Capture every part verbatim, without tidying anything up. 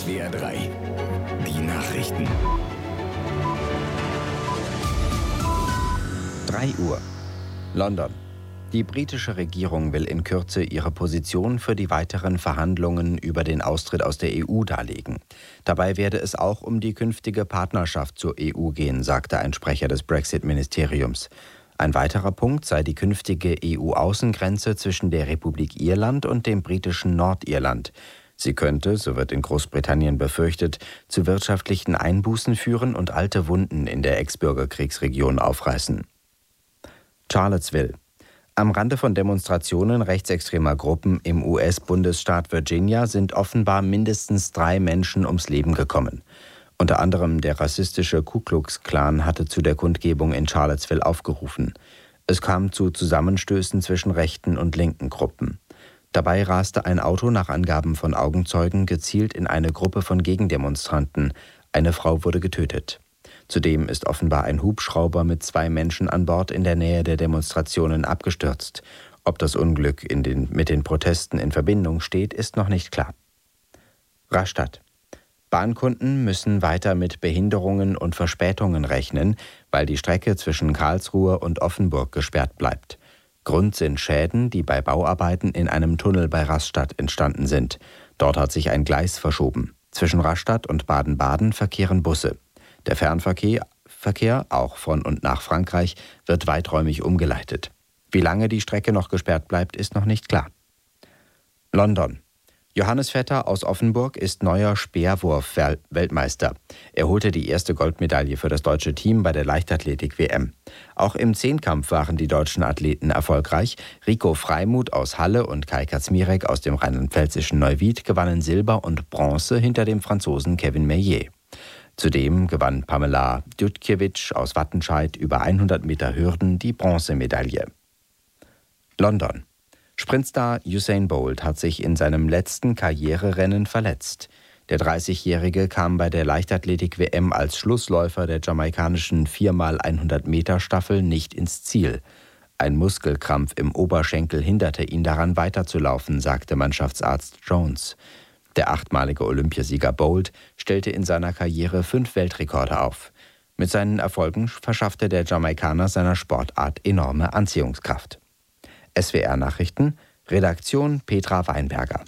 S W R drei. Die Nachrichten. drei Uhr. London. Die britische Regierung will in Kürze ihre Position für die weiteren Verhandlungen über den Austritt aus der E U darlegen. Dabei werde es auch um die künftige Partnerschaft zur E U gehen, sagte ein Sprecher des Brexit-Ministeriums. Ein weiterer Punkt sei die künftige E U-Außengrenze zwischen der Republik Irland und dem britischen Nordirland. Sie könnte, so wird in Großbritannien befürchtet, zu wirtschaftlichen Einbußen führen und alte Wunden in der Ex-Bürgerkriegsregion aufreißen. Charlottesville. Am Rande von Demonstrationen rechtsextremer Gruppen im U S-Bundesstaat Virginia sind offenbar mindestens drei Menschen ums Leben gekommen. Unter anderem der rassistische Ku Klux Klan hatte zu der Kundgebung in Charlottesville aufgerufen. Es kam zu Zusammenstößen zwischen rechten und linken Gruppen. Dabei raste ein Auto nach Angaben von Augenzeugen gezielt in eine Gruppe von Gegendemonstranten. Eine Frau wurde getötet. Zudem ist offenbar ein Hubschrauber mit zwei Menschen an Bord in der Nähe der Demonstrationen abgestürzt. Ob das Unglück in den, mit den Protesten in Verbindung steht, ist noch nicht klar. Rastatt. Bahnkunden müssen weiter mit Behinderungen und Verspätungen rechnen, weil die Strecke zwischen Karlsruhe und Offenburg gesperrt bleibt. Grund sind Schäden, die bei Bauarbeiten in einem Tunnel bei Rastatt entstanden sind. Dort hat sich ein Gleis verschoben. Zwischen Rastatt und Baden-Baden verkehren Busse. Der Fernverkehr, Verkehr, auch von und nach Frankreich, wird weiträumig umgeleitet. Wie lange die Strecke noch gesperrt bleibt, ist noch nicht klar. London. Johannes Vetter aus Offenburg ist neuer Speerwurf-Weltmeister. Er holte die erste Goldmedaille für das deutsche Team bei der Leichtathletik-W M. Auch im Zehnkampf waren die deutschen Athleten erfolgreich. Rico Freimuth aus Halle und Kai Kaczmirek aus dem rheinland-pfälzischen Neuwied gewannen Silber und Bronze hinter dem Franzosen Kevin Meillet. Zudem gewann Pamela Djudkiewicz aus Wattenscheid über hundert Meter Hürden die Bronzemedaille. London. Sprintstar Usain Bolt hat sich in seinem letzten Karriererennen verletzt. Der dreißigjährige kam bei der Leichtathletik-W M als Schlussläufer der jamaikanischen vier mal hundert Meter Staffel nicht ins Ziel. Ein Muskelkrampf im Oberschenkel hinderte ihn daran weiterzulaufen, sagte Mannschaftsarzt Jones. Der achtmalige Olympiasieger Bolt stellte in seiner Karriere fünf Weltrekorde auf. Mit seinen Erfolgen verschaffte der Jamaikaner seiner Sportart enorme Anziehungskraft. S W R-Nachrichten, Redaktion Petra Weinberger.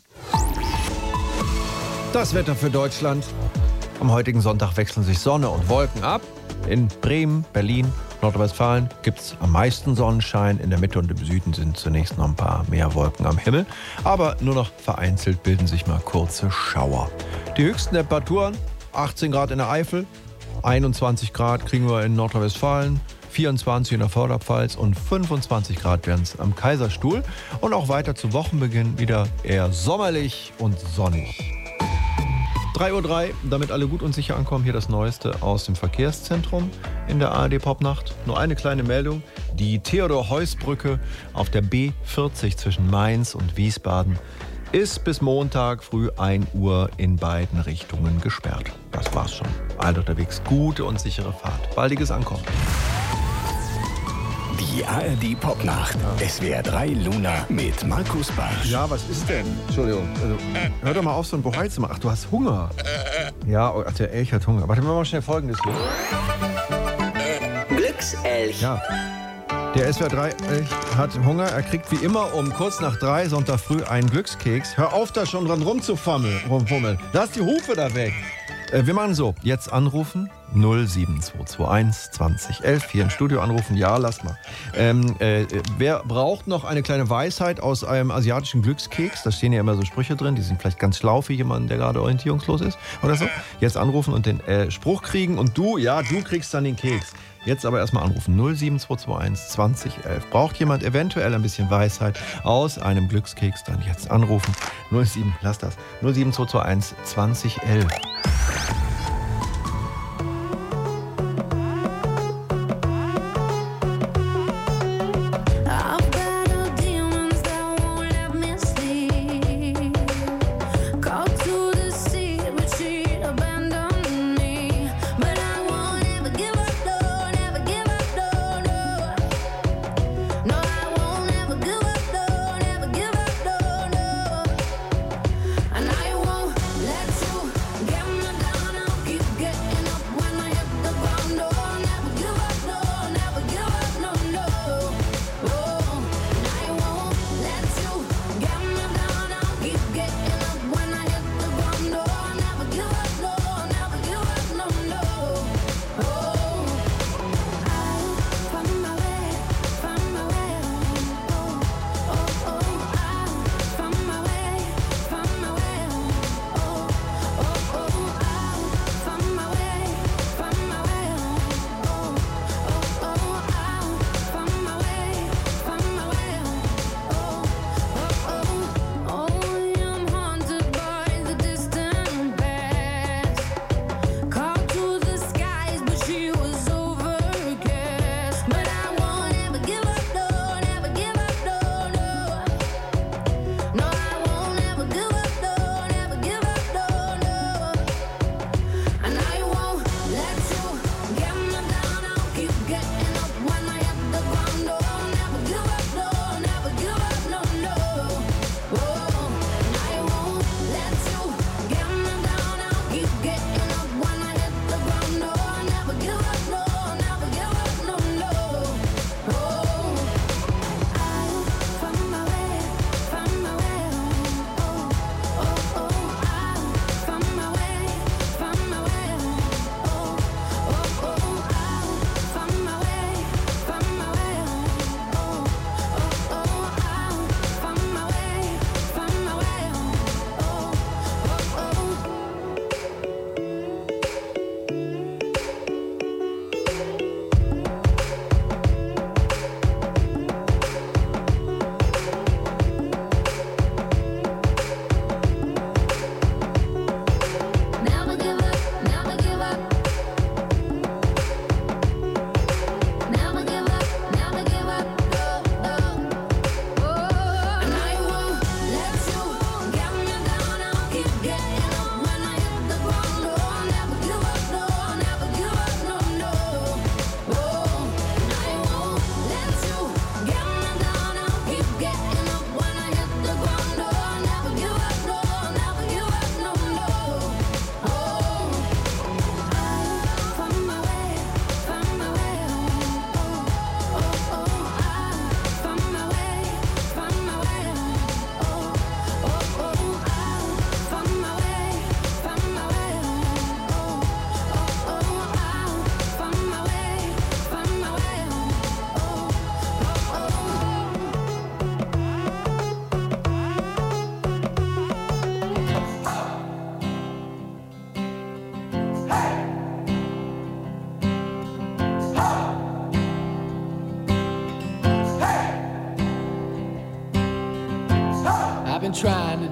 Das Wetter für Deutschland. Am heutigen Sonntag wechseln sich Sonne und Wolken ab. In Bremen, Berlin, Nordrhein-Westfalen gibt es am meisten Sonnenschein. In der Mitte und im Süden sind zunächst noch ein paar mehr Wolken am Himmel. Aber nur noch vereinzelt bilden sich mal kurze Schauer. Die höchsten Temperaturen, achtzehn Grad in der Eifel, einundzwanzig Grad kriegen wir in Nordrhein-Westfalen, vierundzwanzig in der Vorderpfalz und fünfundzwanzig Grad werden es am Kaiserstuhl. Und auch weiter zu Wochenbeginn wieder eher sommerlich und sonnig. drei Uhr drei, damit alle gut und sicher ankommen, hier das Neueste aus dem Verkehrszentrum in der A R D-Popnacht. Nur eine kleine Meldung, die Theodor-Heuss-Brücke auf der B vierzig zwischen Mainz und Wiesbaden ist bis Montag früh ein Uhr in beiden Richtungen gesperrt. Das war's schon. Alle unterwegs, gute und sichere Fahrt. Baldiges Ankommen. Die A R D-Popnacht. S W R drei Luna mit Markus Barsch. Ja, was ist denn? Entschuldigung. Also, hör doch mal auf, so ein Bohai zu machen. Ach, du hast Hunger. Ja, ach, der Elch hat Hunger. Warte, wir machen mal schnell Folgendes hier. Glückselch. Ja. Der S W R drei Elch hat Hunger. Er kriegt wie immer um kurz nach drei Sonntag früh einen Glückskeks. Hör auf, da schon dran rumzufummeln. rumfummeln. Lass die Hufe da weg. Äh, wir machen so. Jetzt anrufen. null sieben zwei zwei eins zwanzig elf. Hier im Studio anrufen. Ja, lass mal. Ähm, äh, wer braucht noch eine kleine Weisheit aus einem asiatischen Glückskeks? Da stehen ja immer so Sprüche drin. Die sind vielleicht ganz schlau für jemanden, der gerade orientierungslos ist oder so. Jetzt anrufen und den äh, Spruch kriegen. Und du, ja, du kriegst dann den Keks. Jetzt aber erstmal anrufen. null sieben zwei zwei eins zwanzig elf. Braucht jemand eventuell ein bisschen Weisheit aus einem Glückskeks? Dann jetzt anrufen. null sieben, lass das. null sieben zwei zwei eins zwanzig elf. And I won't let you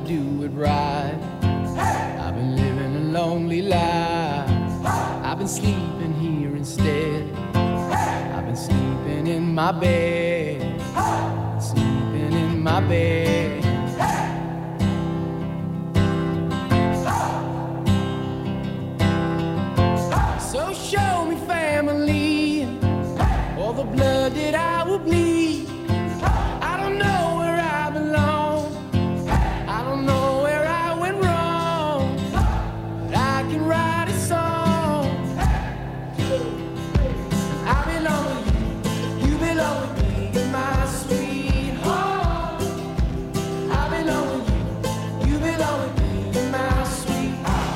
do it right. I've been living a lonely life. I've been sleeping here instead. I've been sleeping in my bed. Sleeping in my bed. So show me family, all the blood that I will bleed. I don't know where I belong. I don't know where I went wrong. But I can write a song. I belong with you, you belong with me, my sweetheart. I belong with you, you belong with me, my sweetheart.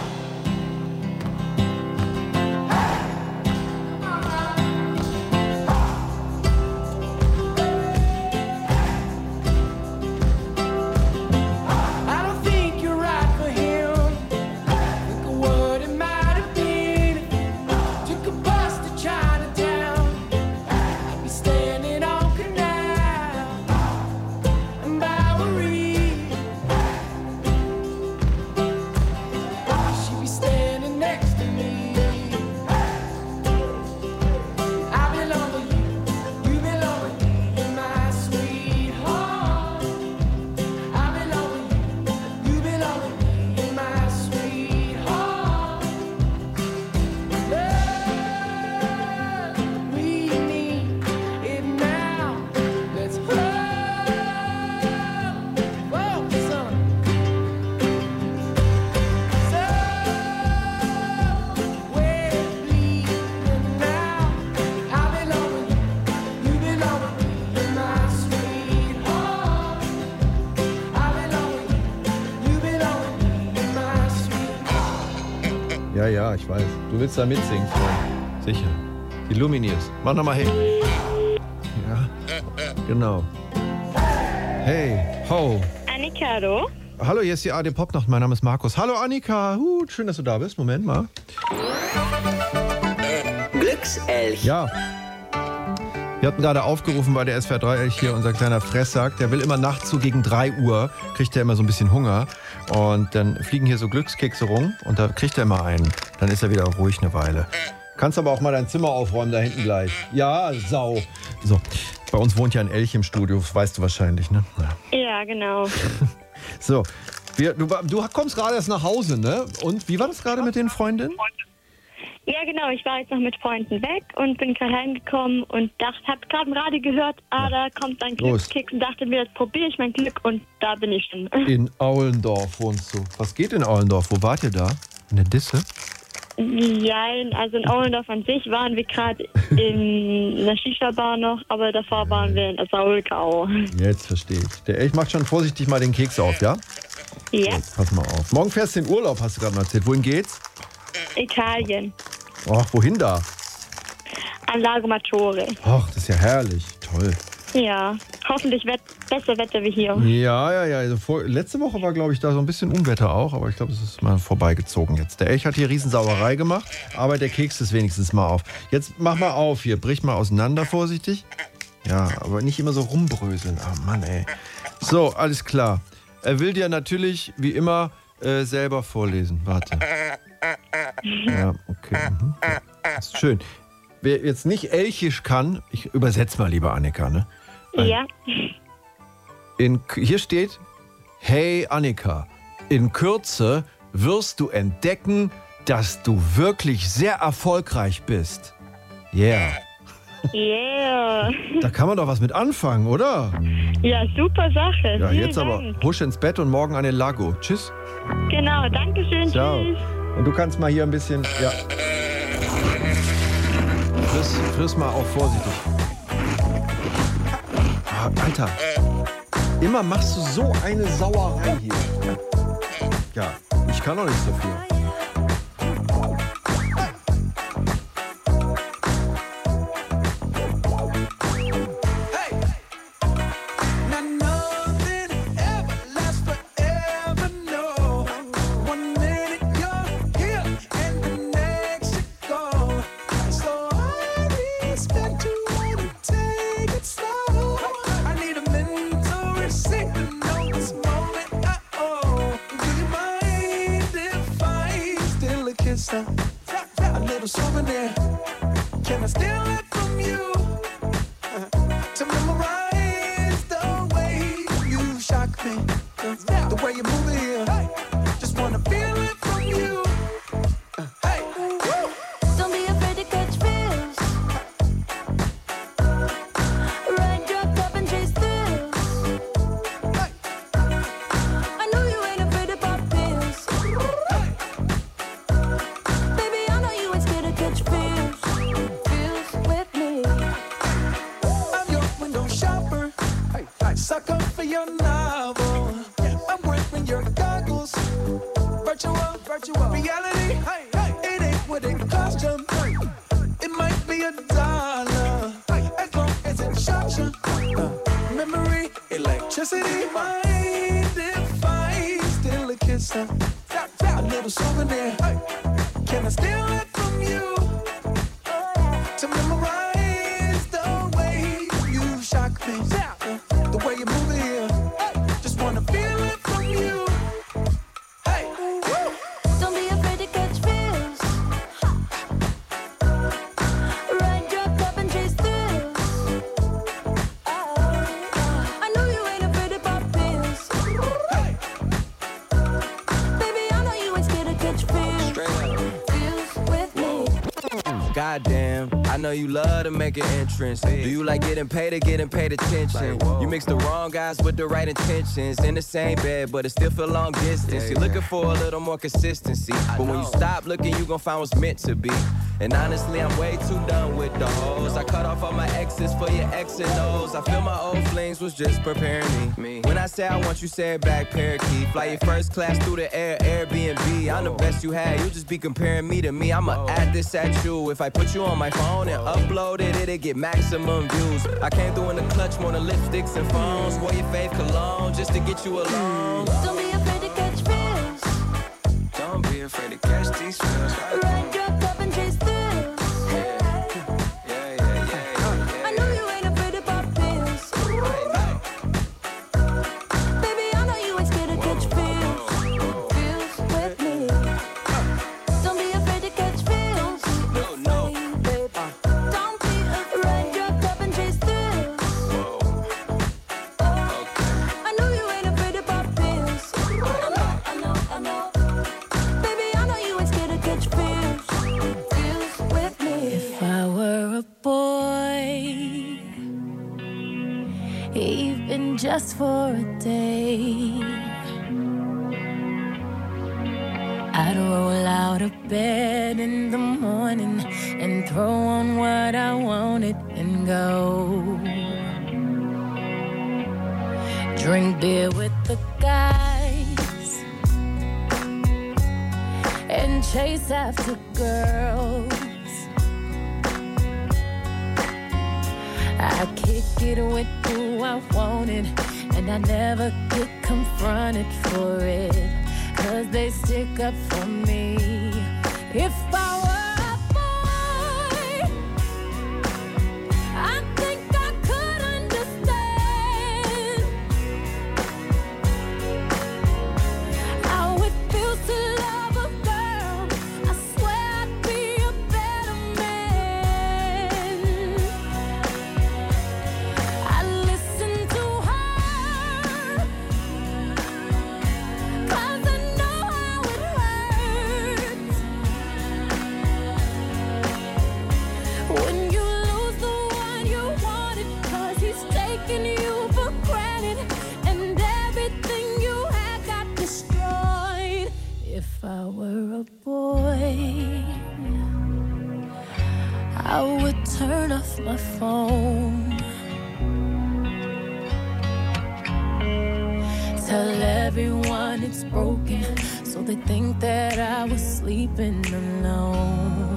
I don't think you're right for him. Think of what it might have been. Took a bus to Chinatown. I'd be standing on Canal and Bowery. She'd be standing next to me. I belong with you, you belong with me, my sweetheart. I belong with you, you belong with me, my sweetheart. Love, we need it now. Let's hold, whoa, son. So, we're bleeding now. I belong with you, you belong with me, my sweetheart. I belong with you, you belong with me, my sweetheart. Ja, ja, ich weiß. Du willst da mitsingen, Freund. Sicher. Die Lumineers. Mach nochmal hin. Ja, genau. Hey, ho. Annika, hallo? Hallo, hier ist die A D Popnacht. Mein Name ist Markus. Hallo, Annika. Uh, schön, dass du da bist. Moment mal. Glückselch. Ja. Wir hatten gerade aufgerufen bei der S W R drei Elch hier, unser kleiner Fresssack. Der will immer nachts so gegen drei Uhr, kriegt er immer so ein bisschen Hunger. Und dann fliegen hier so Glückskekse rum und da kriegt er immer einen. Dann ist er wieder ruhig eine Weile. Kannst aber auch mal dein Zimmer aufräumen, da hinten gleich. Ja, Sau. So, bei uns wohnt ja ein Elch im Studio, das weißt du wahrscheinlich, ne? Ja. Ja, genau. So, wir, du, du kommst gerade erst nach Hause, ne? Und wie war das gerade mit den Freundinnen? Ja, genau. Ich war jetzt noch mit Freunden weg und bin gerade heimgekommen und dachte, hab gerade im Radio gehört, ah, da kommt ein Los. Glückskeks und dachte mir, jetzt probiere ich mein Glück und da bin ich schon. In Aulendorf wohnst du. Was geht in Aulendorf? Wo wart ihr da? In der Disse? Ja, also in Aulendorf an sich waren wir gerade in der Shisha-Bar noch, aber davor waren wir in der Saulgau. Jetzt verstehe ich. Der Elch macht schon vorsichtig mal den Keks auf, ja? Ja, Jetzt, pass mal auf. Morgen fährst du in Urlaub, hast du gerade mal erzählt. Wohin geht's? Italien. Ach, wohin da? An Lago Maggiore. Ach, das ist ja herrlich. Toll. Ja, hoffentlich wett besser Wetter wie hier. Ja, ja, ja. Also vor, letzte Woche war, glaube ich, da so ein bisschen Unwetter auch, aber ich glaube, es ist mal vorbeigezogen jetzt. Der Elch hat hier Riesensauerei gemacht, aber der Keks ist wenigstens mal auf. Jetzt mach mal auf hier, brich mal auseinander, vorsichtig. Ja, aber nicht immer so rumbröseln. Ah, Mann, ey. So, alles klar. Er will dir natürlich, wie immer, äh, selber vorlesen. Warte. Ja, okay. Mhm. Das ist schön. Wer jetzt nicht Elchisch kann, ich übersetze mal lieber, Annika, ne? Ja. In, hier steht, hey Annika, in Kürze wirst du entdecken, dass du wirklich sehr erfolgreich bist. Yeah. Yeah. Da kann man doch was mit anfangen, oder? Ja, super Sache. Ja, Vielen jetzt aber Dank. husch ins Bett und morgen an den Lago. Tschüss. Genau, danke schön. Ciao. Tschüss. Und du kannst mal hier ein bisschen, ja. Friss, friss mal auch vorsichtig. Ah, Alter, immer machst du so eine Sauerei hier. Ja, ich kann doch nichts dafür. I need a mentor, sick to know this moment. Uh-oh. kiss, a, a little souvenir. Can I steal it from you uh, to memorize the way you shock me, uh, the way you move it here. Just wanna feel it from you. Uh, hey, woo. Don't be afraid to catch feels. Ride your cup and chase thrills. Hey. I know you ain't afraid to pop pills. Hey. Baby, I know you ain't scared to catch feels. Feels with me. I'm your window shopper, hey, hey. Sucker for your novel. I'm wearing your goggles. Virtual, virtual reality. Hey, hey. It ain't what it cost you. Hey. It might be a dollar, hey. As long as it shocks you. Uh, memory, electricity. Mind if I steal a kiss? Uh, a little souvenir. Hey. Can I steal it from you to memorize the way you shock me? Uh, the way you move it here. Just wanna feel it from you. Hey, woo. Don't be afraid to catch feels. Ride your cup and chase thrills. I know you ain't afraid to pop pills. Hey, Baby, I know you ain't scared to catch feels. Feels with me. Goddamn, I know you love to make an entrance. Do you like getting paid or getting paid attention? You mix the wrong guys with the right intentions. In the same bed, but it still feel long distance. You're looking for a little more consistency. But when you stop looking, you gon' find what's meant to be. And honestly, I'm way too done with the hoes. I cut off all my exes for your X and O's. I feel my old flings was just preparing me. When I say I want you, say it back, parakeet. Fly your first class through the air, Airbnb. I'm the best you had, you just be comparing me to me. I'ma add this at you. If I put you on my phone and upload it, it'll get maximum views. I came through in the clutch more than lipsticks and phones. Wore your fave cologne just to get you alone. Don't be afraid to catch feels. Don't be afraid to catch these feels. Ride your cup and chase thrills. I know you ain't afraid to pop pills. Baby, I know you ain't scared to catch feels. Feels with me. Don't be afraid to catch feels. No, no. Baby. Don't be afraid. Ride your cup and chase thrills. I know you ain't afraid to pop pills. I know, I know, I know. Baby, I know you ain't scared to catch feels. Feels with me. If I were a boy, even just for a day, I'd roll out of bed in the morning and throw on what I wanted and go. Drink beer with the guys and chase after girls. I kick it with who I wanted, and I never get confronted for it, 'cause they stick up for me. If I were a boy, I think I could understand how it feels to love a girl. I swear I'd be a better man. I listen to her, 'cause I know how it hurts when you lose the one you wanted, 'cause he's taking you for granted and everything you had got destroyed. If I were a boy, I would turn off my phone, tell everyone it's broken, so they think that I was sleeping alone.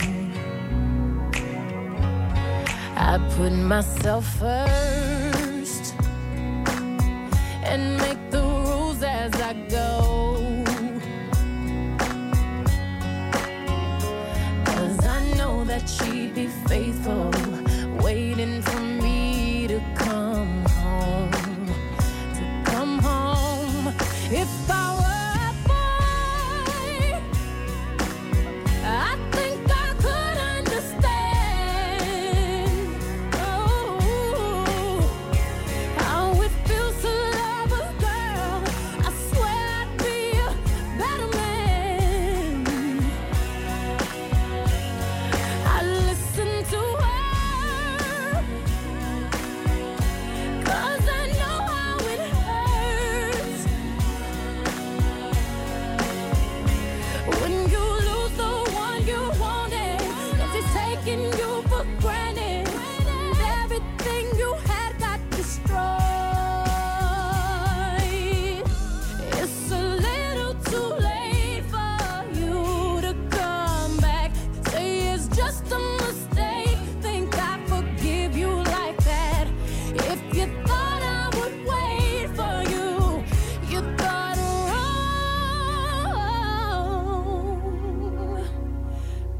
I put myself first and make the rules as I go, 'cause I know that she'd be faithful, waiting for me to come home, to come home. If I were a boy,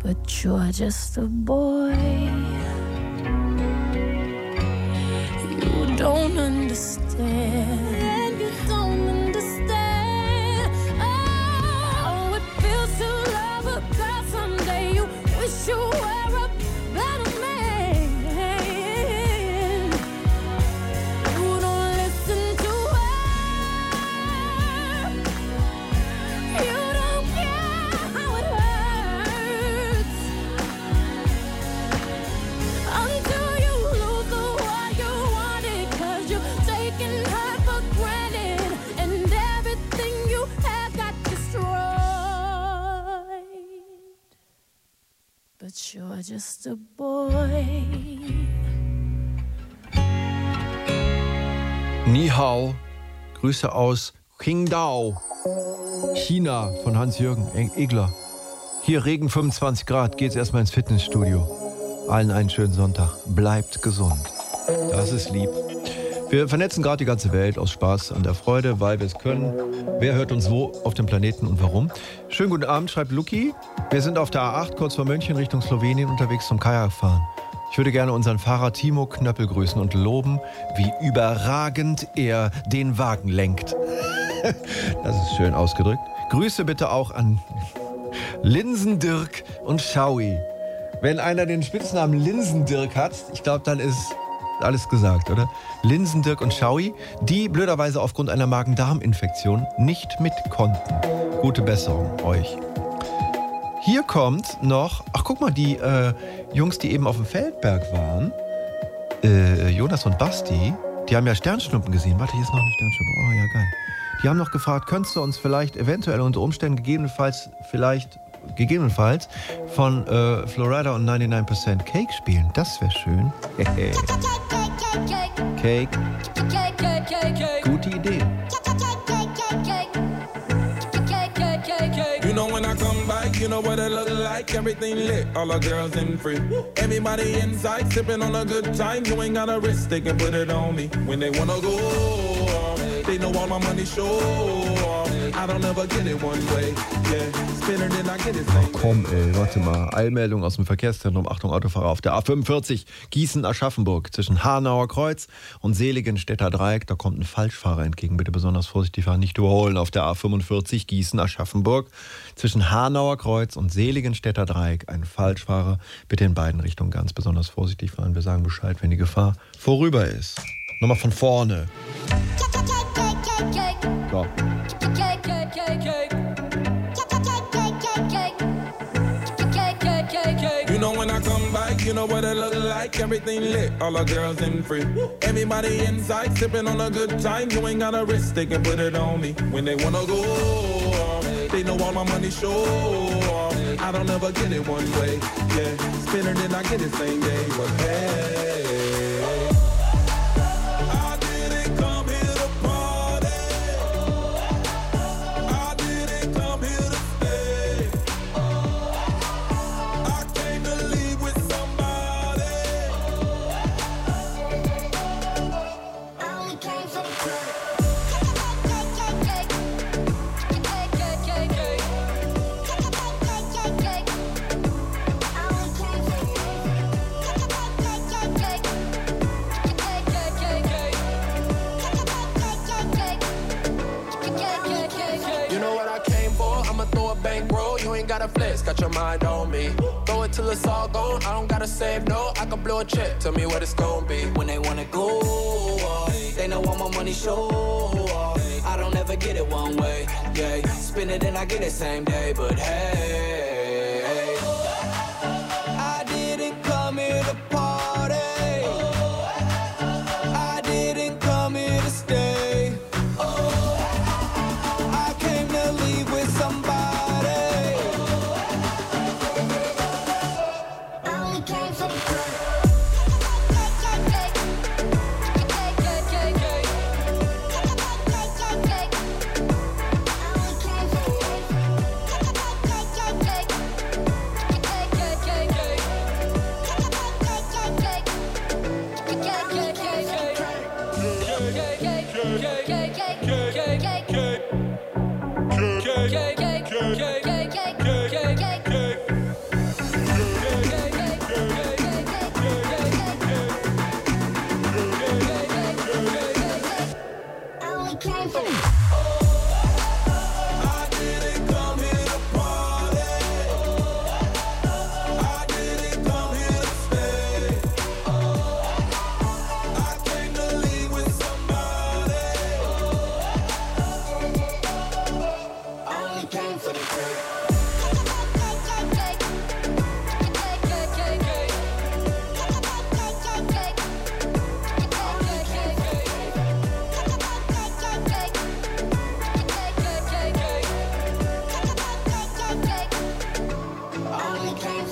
but you're just a boy. You don't understand. You don't understand. Oh, it feels to love a girl someday. You wish you were a better man. You don't listen to her. You don't care how it hurts until you lose the one you wanted, 'cause you're taking her for granted and everything you had got destroyed. But you're just a boy. Ni hao. Grüße aus Qingdao, China von Hans-Jürgen Egler. Hier Regen fünfundzwanzig Grad, geht's erstmal ins Fitnessstudio. Allen einen schönen Sonntag. Bleibt gesund. Das ist lieb. Wir vernetzen gerade die ganze Welt aus Spaß und der Freude, weil wir es können. Wer hört uns wo auf dem Planeten und warum? Schönen guten Abend, schreibt Luki. Wir sind auf der A acht kurz vor München Richtung Slowenien unterwegs zum Kajakfahren. Ich würde gerne unseren Fahrer Timo Knöppel grüßen und loben, wie überragend er den Wagen lenkt. Das ist schön ausgedrückt. Grüße bitte auch an Linsendirk und Schaui. Wenn einer den Spitznamen Linsendirk hat, ich glaube, dann ist alles gesagt, oder? Linsendirk und Schaui, die blöderweise aufgrund einer Magen-Darm-Infektion nicht mit konnten. Gute Besserung euch. Hier kommt noch, ach guck mal, die äh, Jungs, die eben auf dem Feldberg waren, äh, Jonas und Basti, die haben ja Sternschnuppen gesehen. Warte, hier ist noch eine Sternschnuppe. Oh ja, geil. Die haben noch gefragt, könntest du uns vielleicht eventuell unter Umständen gegebenenfalls, vielleicht, gegebenenfalls von äh, Florida und neunundneunzig Prozent Cake spielen? Das wäre schön. Cake. Gute Idee. You know when I come back, you know what it look like. Everything lit, all the girls in free. Everybody inside, sipping on a good time. You ain't got a risk, they can put it on me. When they wanna go, they know all my money show. I don't ever get it one way. Yeah, spinner then I get it same. Ach komm ey, warte mal. Eilmeldung aus dem Verkehrszentrum. Achtung, Autofahrer auf der A fünfundvierzig Gießen-Aschaffenburg zwischen Hanauer Kreuz und Seligenstädter Dreieck. Da kommt ein Falschfahrer entgegen. Bitte besonders vorsichtig fahren, nicht überholen auf der A fünfundvierzig Gießen-Aschaffenburg zwischen Hanauer Kreuz und Seligenstädter Dreieck. Ein Falschfahrer. Bitte in beiden Richtungen ganz besonders vorsichtig fahren. Wir sagen Bescheid, wenn die Gefahr vorüber ist. Nochmal von vorne. So. You know when I come back, you know what it look like. Everything lit, all the girls in free. Everybody inside, sipping on a good time. You ain't got a risk, they can put it on me. When they wanna go, they know all my money show. I don't ever get it one way. Yeah, spinner then I get it same day. But hey. Gotta flex, got your mind on me. Throw it till it's all gone. I don't gotta save no. I can blow a check. Tell me what it's gonna be. When they wanna go, uh, they know all my money show. Uh, I don't ever get it one way. Yeah, spin it and I get it same day. But hey, I didn't come here to party. I didn't come here to stay. I came to leave with somebody.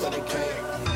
but they can't.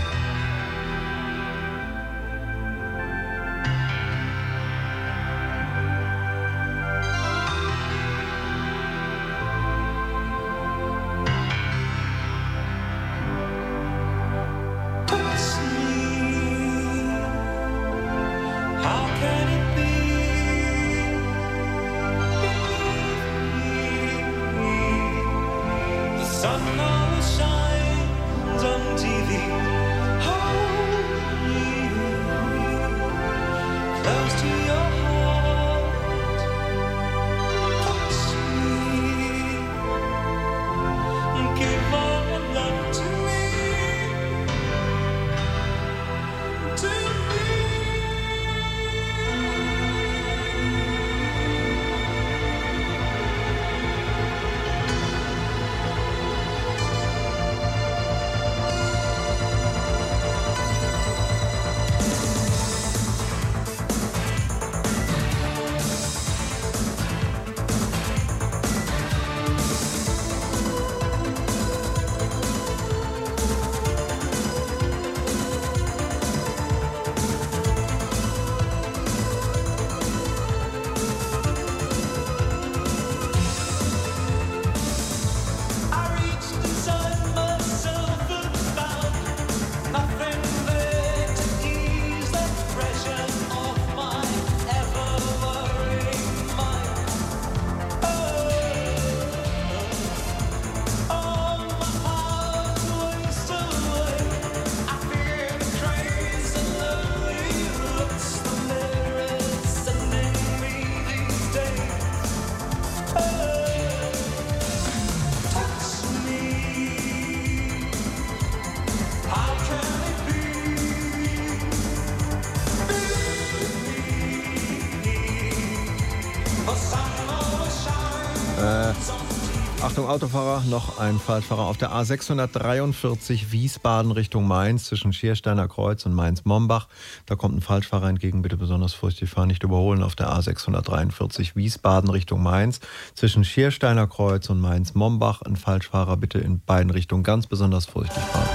Achtung Autofahrer, noch ein Falschfahrer auf der A sechshundertdreiundvierzig Wiesbaden Richtung Mainz zwischen Schiersteiner Kreuz und Mainz-Mombach. Da kommt ein Falschfahrer entgegen, bitte besonders vorsichtig fahren, nicht überholen auf der A sechshundertdreiundvierzig Wiesbaden Richtung Mainz zwischen Schiersteiner Kreuz und Mainz-Mombach. Ein Falschfahrer bitte in beiden Richtungen ganz besonders vorsichtig fahren.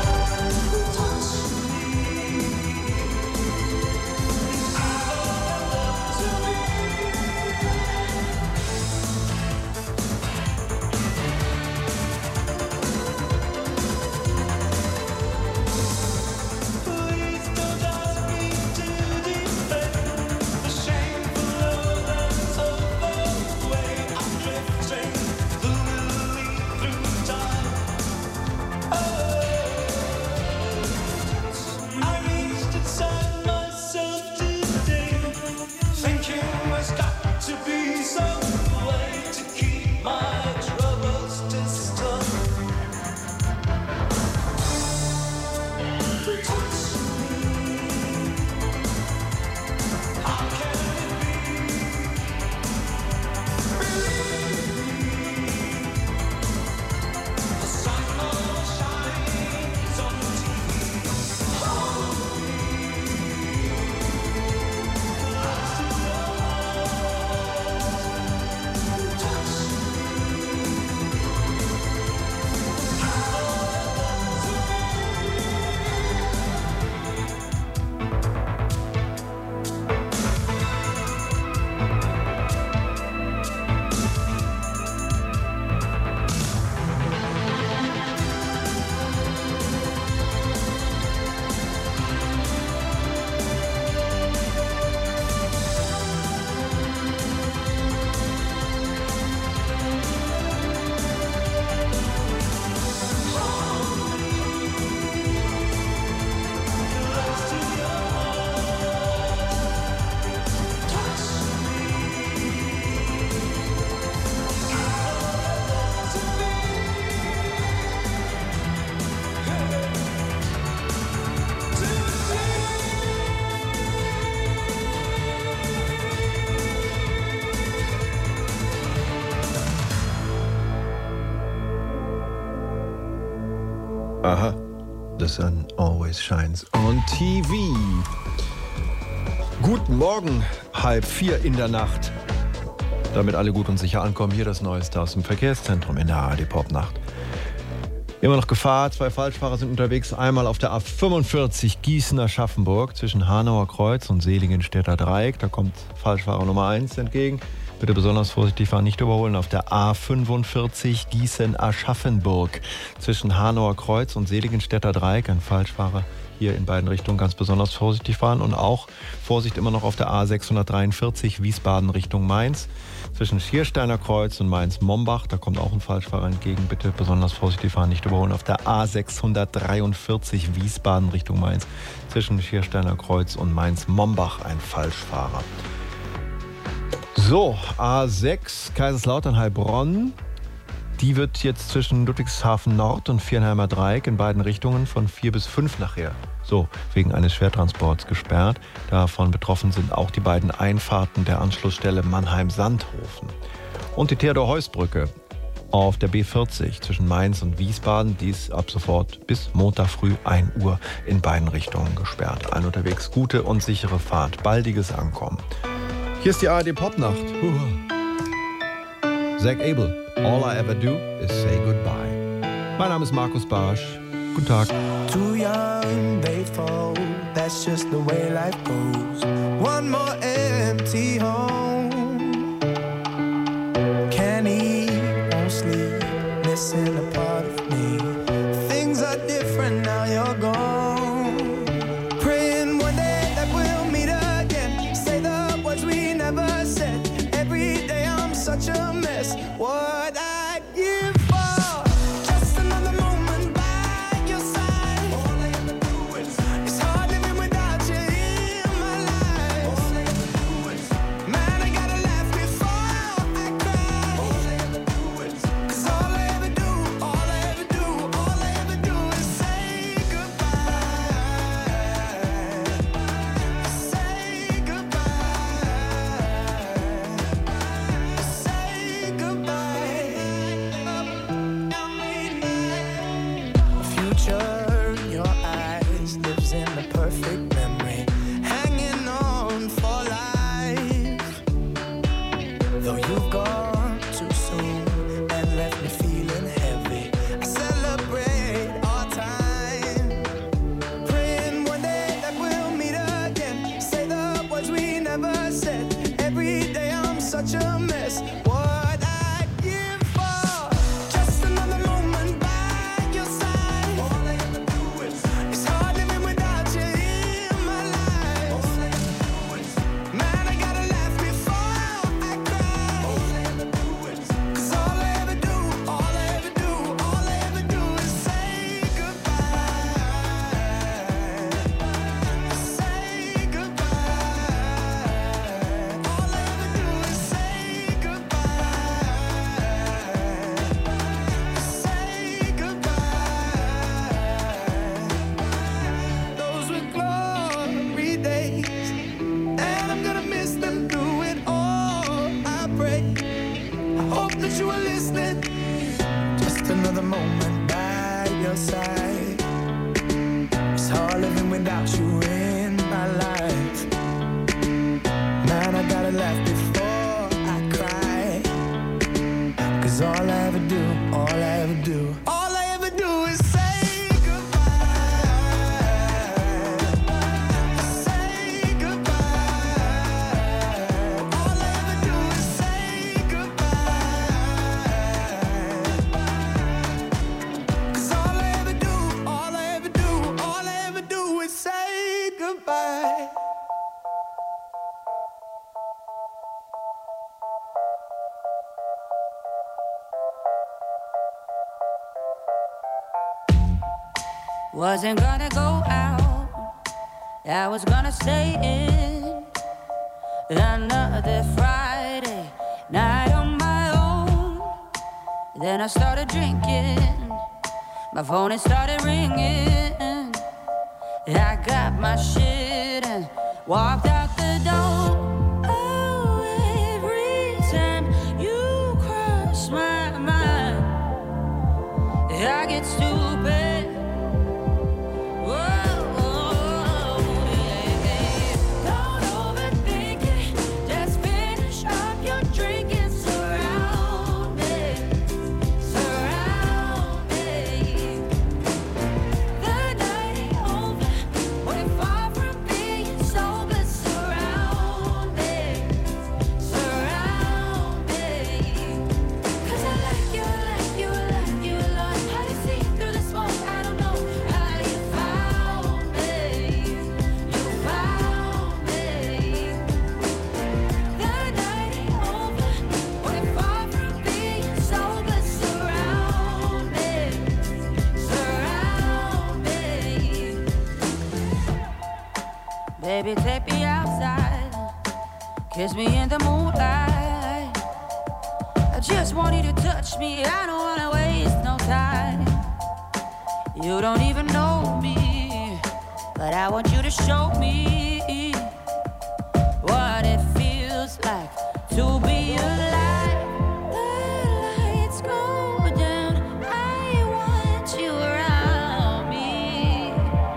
Aha. The sun always shines on T V. Guten Morgen, halb vier in der Nacht. Damit alle gut und sicher ankommen, hier das Neueste aus dem Verkehrszentrum in der A R D Pop Nacht. Immer noch Gefahr, zwei Falschfahrer sind unterwegs. Einmal auf der A fünfundvierzig Gießen-Aschaffenburg zwischen Hanauer Kreuz und Seligenstädter Dreieck. Da kommt Falschfahrer Nummer eins entgegen. Bitte besonders vorsichtig fahren, nicht überholen. Auf der A fünfundvierzig Gießen-Aschaffenburg zwischen Hanauer Kreuz und Seligenstädter Dreieck. Ein Falschfahrer hier in beiden Richtungen ganz besonders vorsichtig fahren. Und auch Vorsicht immer noch auf der A sechshundertdreiundvierzig Wiesbaden Richtung Mainz. Zwischen Schiersteiner Kreuz und Mainz-Mombach, da kommt auch ein Falschfahrer entgegen. Bitte besonders vorsichtig fahren, nicht überholen. Auf der A sechshundertdreiundvierzig Wiesbaden Richtung Mainz. Zwischen Schiersteiner Kreuz und Mainz-Mombach ein Falschfahrer. So, A sechs Kaiserslautern-Heilbronn. Die wird jetzt zwischen Ludwigshafen Nord und Viernheimer Dreieck in beiden Richtungen von vier bis fünf nachher, so, wegen eines Schwertransports gesperrt. Davon betroffen sind auch die beiden Einfahrten der Anschlussstelle Mannheim-Sandhofen. Und die Theodor-Heuss-Brücke auf der B vierzig zwischen Mainz und Wiesbaden. Die ist ab sofort bis Montag früh ein Uhr in beiden Richtungen gesperrt. Allen unterwegs gute und sichere Fahrt, baldiges Ankommen. Hier ist die A R D-Popnacht. Zach Abel, All I Ever Do Is Say Goodbye. Mein Name ist Markus Barsch. Guten Tag. Too young, they fall. That's just the way life goes. One more empty home. Can't eat, won't sleep, missing a part of me. Things are different now you're gone. Praying one day that we'll meet again. Say the words we never said. Every day I'm such a mess. What I'd give for just another moment by your side. All I ever do is, it's hard living without you in my life. All I ever do is, man, I gotta laugh before I cry. All I ever do is, 'cause all I ever do, all I ever do, all I ever do is say goodbye. Say goodbye. Say goodbye. Future in your eyes lives in a perfect memory, hanging on for life. Though you've gone too soon and left me feeling heavy, I celebrate our time. Praying one day that we'll meet again. Say the words we never said. Every day I'm such a mess. What I'd give for just another moment by your side. All I ever do is, it's hard living without you in my life. All I ever do is, man, I gotta laugh before I cry. All I ever do is, 'cause all I ever do, all I ever do, all I ever do is say goodbye. Say goodbye. All I ever do is say goodbye. Say goodbye. Those were glory days, and I'm gonna miss them through it all. I pray, I hope that you are listening. Just another moment by your side. It's hard living without you in my life. Man, I gotta laugh before I cry. 'Cause all I ever do, all I ever do, all I ever do is say goodbye. Say goodbye. All I ever do is say goodbye. 'Cause all I ever do, all I ever do, all I ever do is say goodbye. Wasn't gonna go out, I was gonna stay in. Another Friday night on my own. Then I started drinking, my phone it started ringing. I got my shit and walked out the door. Oh, every time you cross my mind, I get stupid. Surround me, surround me. Baby, take me outside, kiss me in the moonlight. I just want you to touch me, I don't wanna waste no time. You don't even know me, but I want you to show me what it feels like to be alive. The lights go down, I want you around me.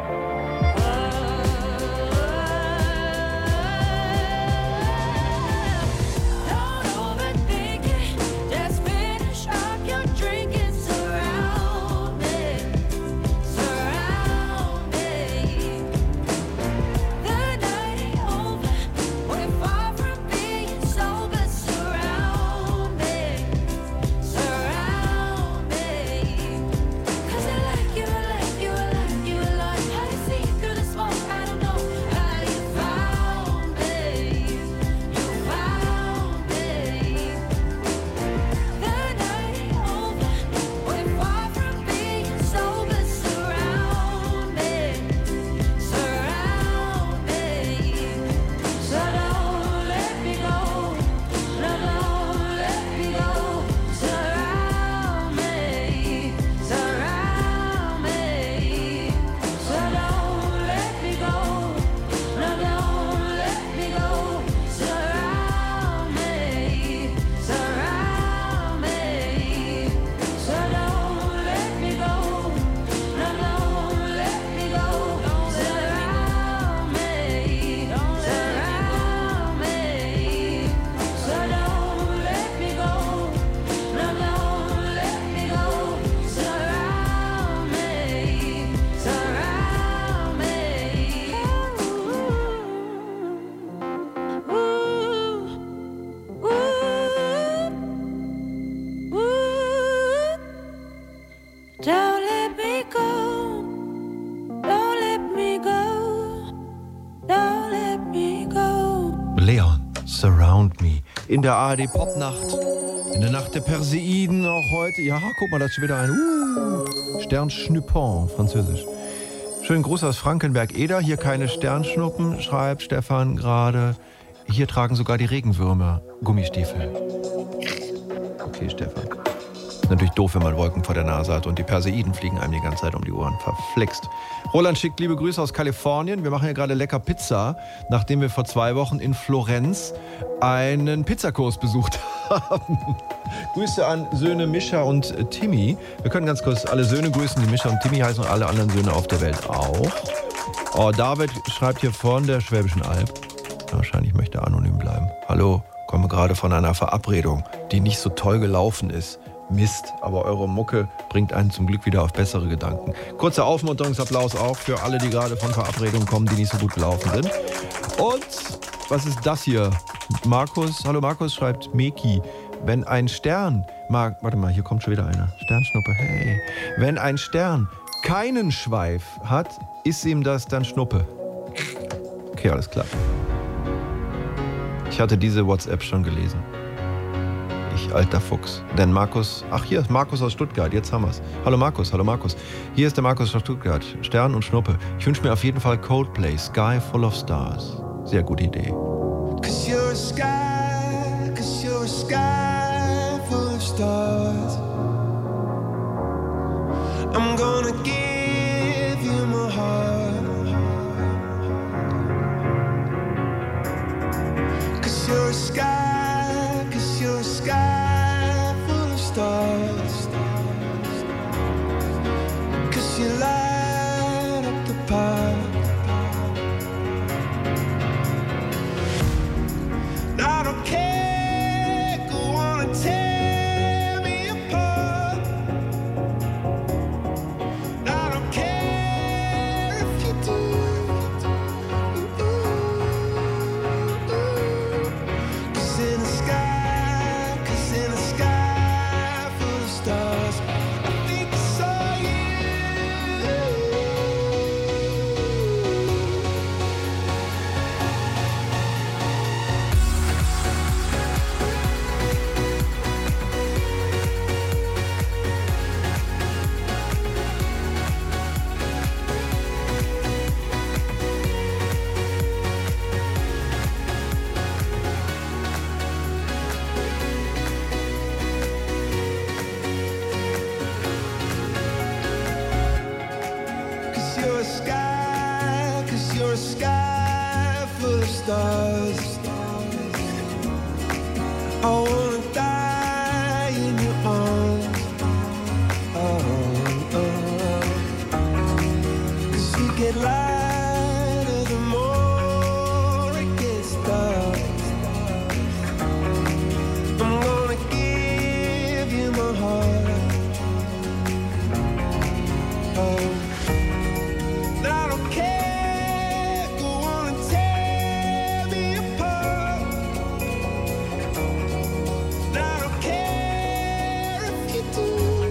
Don't overthink it, just finish up your drink and surround me, surround me. The night ain't over, we're far from being sober. Surround me, surround me. 'Cause I like you, I like you, I like you a lot. How you see through the smoke, I don't know how you found me, you found me. The night ain't over, we're far from being sober. Surround me, surround me. So don't let me go, no, don't let me go. Surround me, surround me. So don't let me go, no, don't let me go. Surround me, surround me. So don't let me go, no, don't let me go. Surround me, surround me. So don't let me go, no, don't let me go. Surround me, surround me. Ooh, ooh, ooh, ooh. Don't let me go, don't let me go, don't let me go. Leon, Surround Me. In der A R D Popnacht. In der Nacht der Perseiden auch heute. Ja, guck mal, da ist schon wieder ein uh, Sternschnuppon, französisch. Schönen Gruß aus Frankenberg-Eder. Hier keine Sternschnuppen, schreibt Stefan gerade. Hier tragen sogar die Regenwürmer Gummistiefel. Okay, Stefan. Ist natürlich doof, wenn man Wolken vor der Nase hat und die Perseiden fliegen einem die ganze Zeit um die Ohren. Verflixt. Roland schickt liebe Grüße aus Kalifornien. Wir machen hier gerade lecker Pizza, nachdem wir vor zwei Wochen in Florenz einen Pizzakurs besucht haben. Grüße an Söhne Mischa und äh, Timmy. Wir können ganz kurz alle Söhne grüßen, die Mischa und Timmy heißen und alle anderen Söhne auf der Welt auch. Oh, David schreibt hier von der Schwäbischen Alb. Wahrscheinlich möchte er anonym bleiben. Hallo, komme gerade von einer Verabredung, die nicht so toll gelaufen ist. Mist, aber eure Mucke bringt einen zum Glück wieder auf bessere Gedanken. Kurzer Aufmunterungsapplaus auch für alle, die gerade von Verabredungen kommen, die nicht so gut gelaufen sind. Und was ist das hier? Markus, hallo Markus, schreibt Meki. Wenn ein Stern, Mark, warte mal, hier kommt schon wieder einer. Sternschnuppe, hey. Wenn ein Stern keinen Schweif hat, ist ihm das dann Schnuppe. Okay, alles klar. Ich hatte diese WhatsApp schon gelesen. Ich alter Fuchs. Denn Markus, ach hier ist Markus aus Stuttgart, jetzt haben wir's. Hallo Markus, hallo Markus. Hier ist der Markus aus Stuttgart, Stern und Schnuppe. Ich wünsche mir auf jeden Fall Coldplay, Sky Full of Stars. Sehr gute Idee. Cause you're a sky, cause you're a sky full of stars. I'm gonna give you my heart. Cause you're a sky, cause you're a sky full of stars. Cause you light up the park. I don't care, go on. 'Cause you're a sky, 'cause you're a sky full of stars. I wanna die in your arms. Oh, oh. 'Cause you get lighter the more it gets dark. I'm gonna give you my heart. Oh, I don't care, go on and tear me apart. I don't care if you do.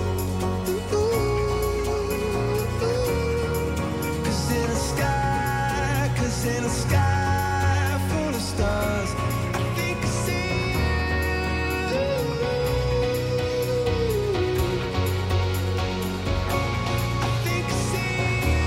'Cause in the sky, 'cause in the sky full of stars, I think I see you. I think I see you.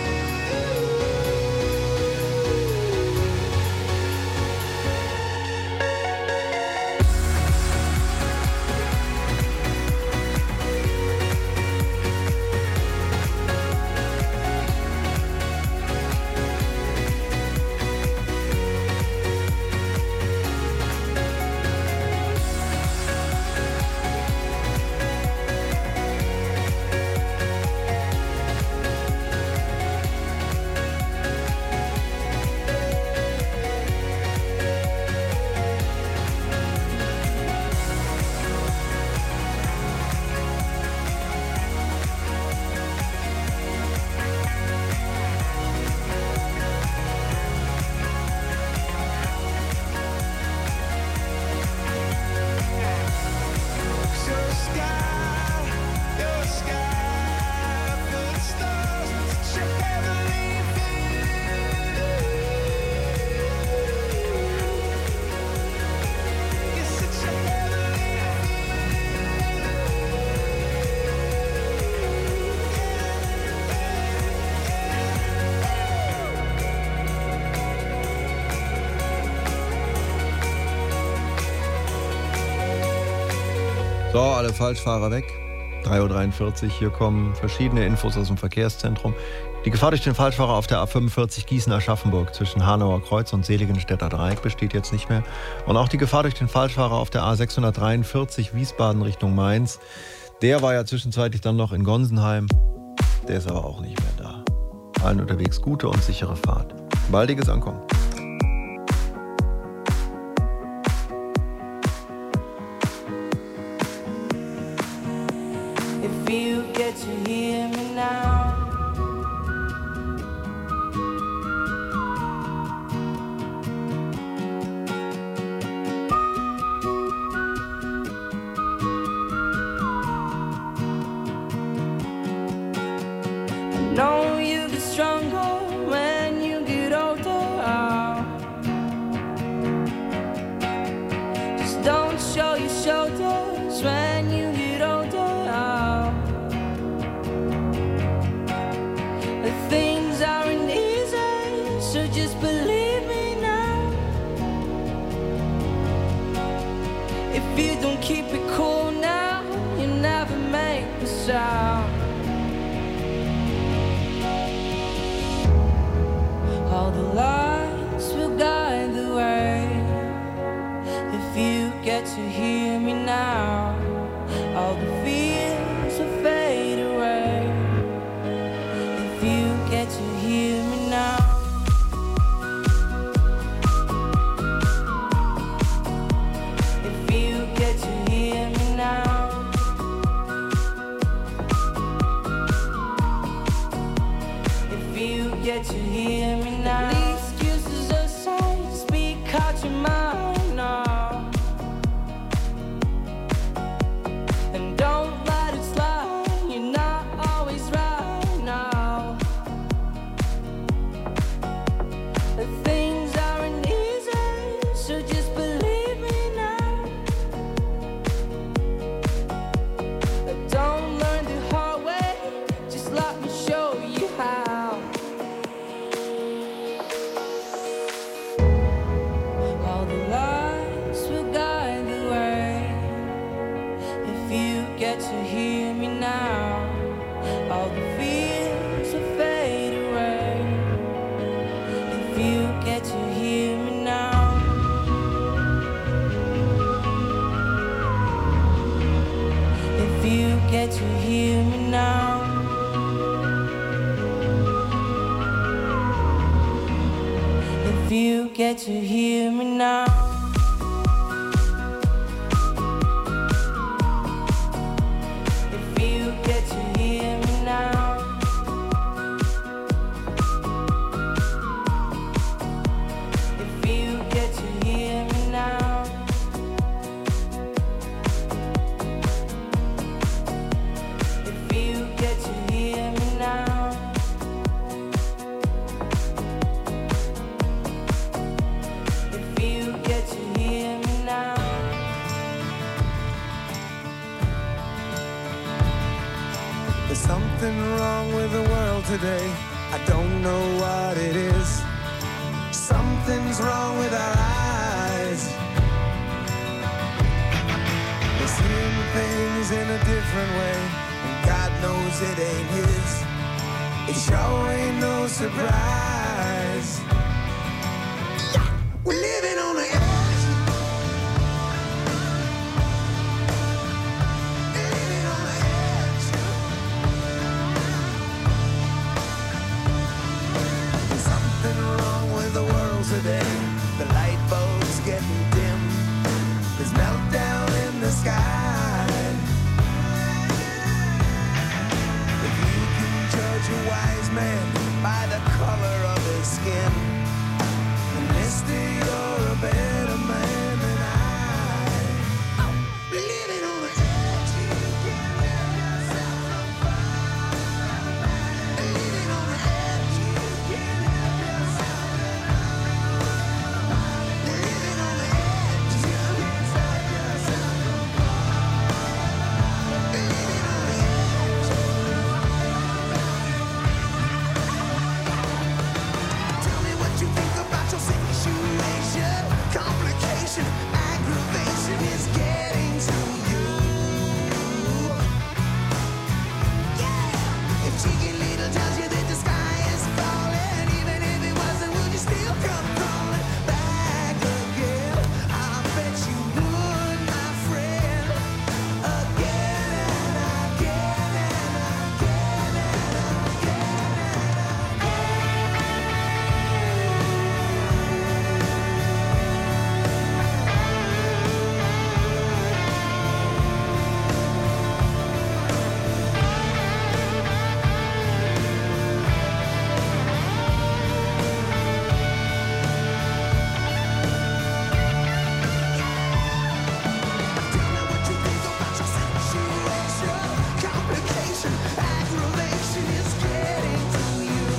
You're a sky, you're a sky full of stars. Such a heavenly feeling. You're such a heavenly So, alle Falschfahrer weg. drei Uhr dreiundvierzig, hier kommen verschiedene Infos aus dem Verkehrszentrum. Die Gefahr durch den Falschfahrer auf der A fünfundvierzig Gießen-Aschaffenburg zwischen Hanauer Kreuz und Seligenstädter Dreieck besteht jetzt nicht mehr. Und auch die Gefahr durch den Falschfahrer auf der A sechshundertdreiundvierzig Wiesbaden Richtung Mainz. Der war ja zwischenzeitlich dann noch in Gonsenheim. Der ist aber auch nicht mehr da. Allen unterwegs gute und sichere Fahrt. Baldiges Ankommen. If you get to hear me now, I know you get stronger when you get older. Just don't show your shoulders when you get older. The things aren't easy, so just believe me now. If you don't keep it cool now, you never make a sound. All the lights will guide the way. If you get to hear me now, all the fears will fade away. If you get to hear me now. If you get to hear me now. If you get to hear me now. The excuses aside, speak out your mind now. And don't let it slide, you're not always right now. The things aren't easy, so just believe me now. Don't learn the hard way, just let me show you how. get to hear me now. If you get to hear me now. If you get to hear me now. If you get to hear me now. If you get to hear me now. There's something wrong with the world today. I don't know what it is. Something's wrong with our eyes. We're seeing things in a different way, and God knows it ain't his. It sure ain't no surprise. We're living on the edge. Living on the edge. There's something wrong with the world today. The light bulb's getting dim. There's meltdown in the sky. If you can judge a wise man by the color of his skin, then mister, you're a better man than I. Living on the edge. You can't let yourself fall. Living on the edge. You can't help yourself. Living on the edge. You can't stop yourself from falling. Living on the edge. Tell me what you think about your situation. Complication, aggravation is getting to you. Yeah. If cheeky little tells you that the sky is falling, even if it wasn't, would you still come crawling back again? I bet you would, my friend. Again and again and again and again and Tell me what you think about your situation. Complication, aggravation is getting to you.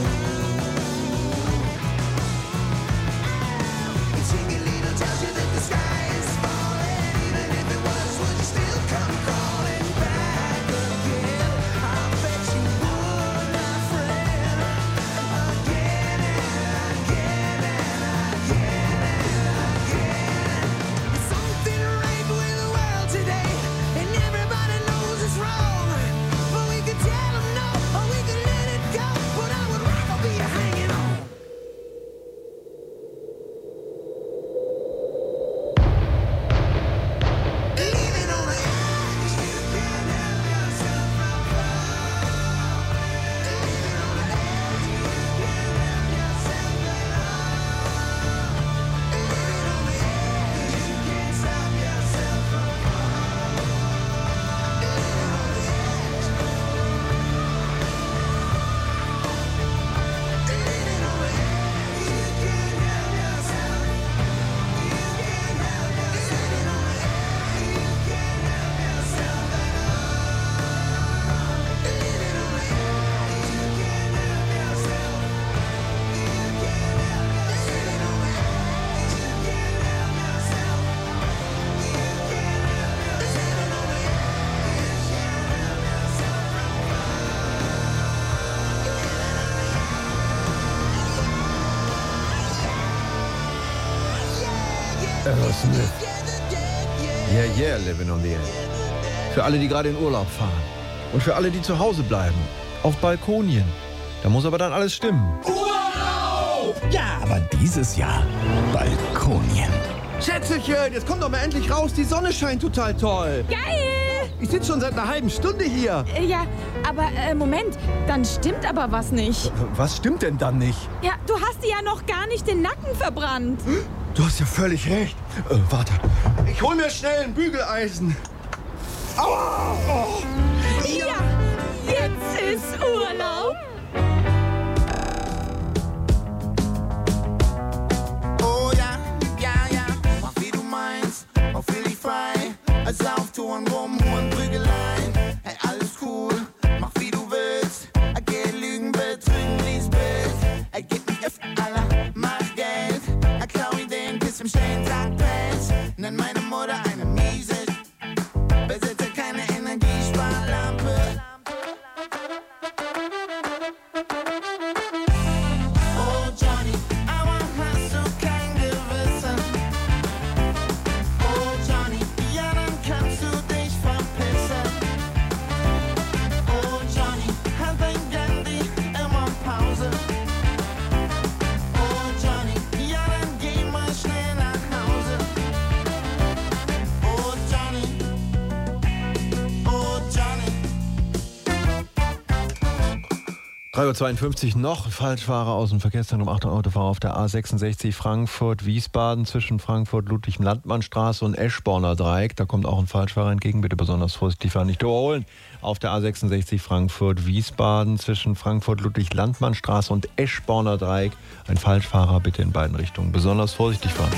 If cheeky little tells you that the sky is falling, even if it was, would you still come crawling back again? I bet you would, my friend. Again and again and again and again. Something right with the world today, and everybody knows it's wrong. But we could tell them no, or we could let it go. But I would rather be hanging on. Living on the edge. You can't help yourself from falling. Living on the edge. You can't help yourself at all. Living on the edge. You can't stop yourself from falling. Living on the edge. Living on the edge. You can't help yourself. You can't help yourself. Living on the edge. You can't help yourself at all. Living on the edge. You can't help yourself. You can't help yourself. Living on the edge. You can't help yourself. You can't help yourself. Living on the edge. You can't help yourself from Aerosmith. Yeah, yeah, living on the edge. Für alle, die gerade in Urlaub fahren. Und für alle, die zu Hause bleiben. Auf Balkonien. Da muss aber dann alles stimmen. Ja, aber dieses Jahr Balkonien. Schätzelchen, jetzt komm doch mal endlich raus. Die Sonne scheint total toll. Geil! Ich sitze schon seit einer halben Stunde hier. Äh, Ja, aber äh, Moment, dann stimmt aber was nicht. Was stimmt denn dann nicht? Ja, du hast dir ja noch gar nicht den Nacken verbrannt. Du hast ja völlig recht. Äh, warte, ich hol mir schnell ein Bügeleisen. Aua! Oh. Ja, jetzt ist Urlaub. Oh ja, ja, ja, mach wie du meinst, mach fühl dich frei. Als Auftouren rum, hohen Prügeleien. Hey, alles cool, mach wie du willst. Er geht lügen, betrügen, lies Bild. Er geht nicht öfter aller, mach Geld. Er klau Ideen, bis im stillen Tag Pelz. Nenn meine Mutter eine miese. Besitze keine Energiesparlampe. Oh Johnny, aber hast du kein Gewissen? Oh Johnny, ja dann kannst du dich verpissen. Oh Johnny, hat dein Gandhi immer Pause? Oh Johnny, ja dann geh mal schnell nach Hause. Oh Johnny, oh Johnny. drei Uhr zweiundfünfzig noch Falschfahrer aus dem Verkehrszentrum, acht Autofahrer auf der A sechsundsechzig Frankfurt-Wiesbaden zwischen Frankfurt-Ludwig-Landmannstraße und Eschborner Dreieck. Da kommt auch ein Falschfahrer entgegen, bitte besonders vorsichtig fahren, nicht überholen. Auf der A sechsundsechzig Frankfurt-Wiesbaden zwischen Frankfurt-Ludwig-Landmannstraße und Eschborner Dreieck. Ein Falschfahrer, bitte in beiden Richtungen besonders vorsichtig fahren.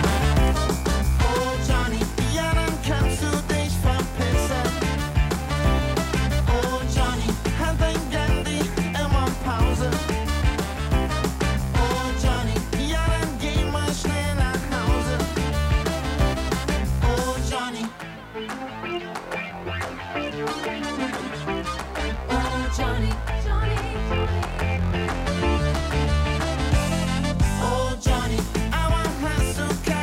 Oh Johnny, ja dann kannst du dich verpissen. Oh Johnny, hat dein Gandhi immer Pause? Oh Johnny, ja dann geh mal schnell nach Hause. Oh Johnny. Oh Johnny, Oh Johnny, aber hast du kein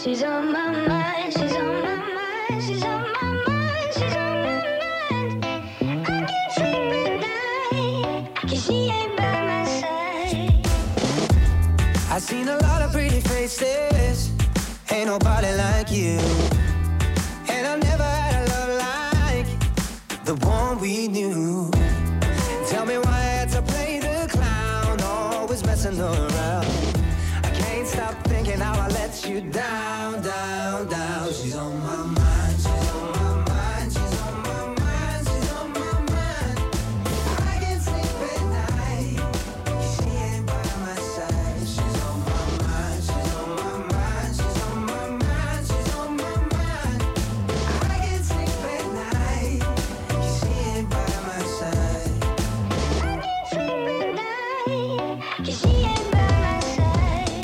She's on my mind, she's on my mind, she's on my mind, she's on my mind. I can't sleep at night, 'cause she ain't by my side. I've seen a lot of pretty faces, ain't nobody like you. And I've never had a love like the one we knew. Tell me why I had to play the clown, always messing around. I can't stop thinking how I let you down, down, down. She's on my mind, she's on my mind, she's on my mind, she's on my mind. I can't sleep at night, 'cause she ain't by my side. She's on my mind, she's on my mind, she's on my mind, she's on my mind. I can't sleep at night, 'cause she ain't by my side. I can't sleep at night, 'cause she ain't by my side.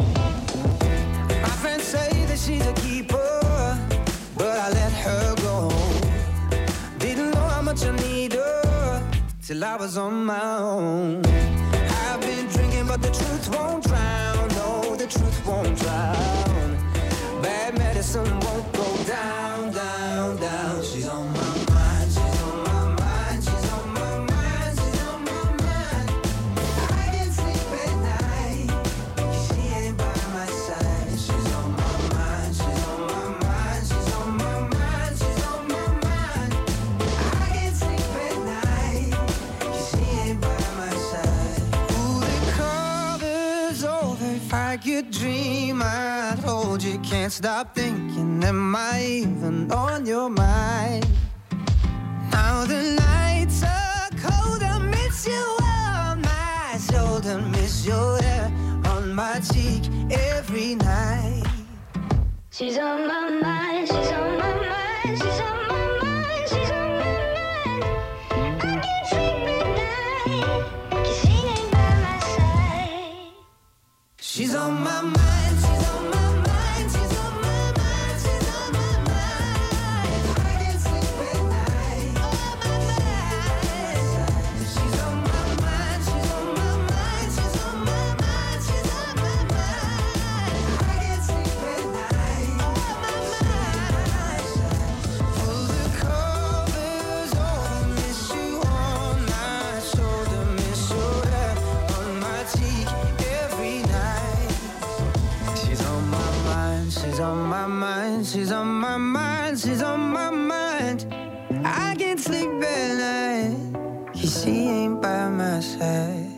My friends say that she's a keeper, but I let her go. Didn't know how much I need her till I was on my own. I've been drinking, but the truth won't drown. No, the truth won't drown. Bad medicine won't go down, down, down. She's on my mind, she's on my mind, she's on my mind, she's on my mind. I can't sleep at night, 'cause she ain't by my side. She's on my mind, she's on my mind, she's on my mind, she's on my mind. I can't sleep at night, 'cause she ain't by my side. Ooh, the cover's over. If I could dream, I'd hold you. Can't stop thinking, am I even on your mind? Now the nights are cold, I miss you on my shoulder, miss your hair on my cheek every night. She's on my mind, she's on my mind, she's on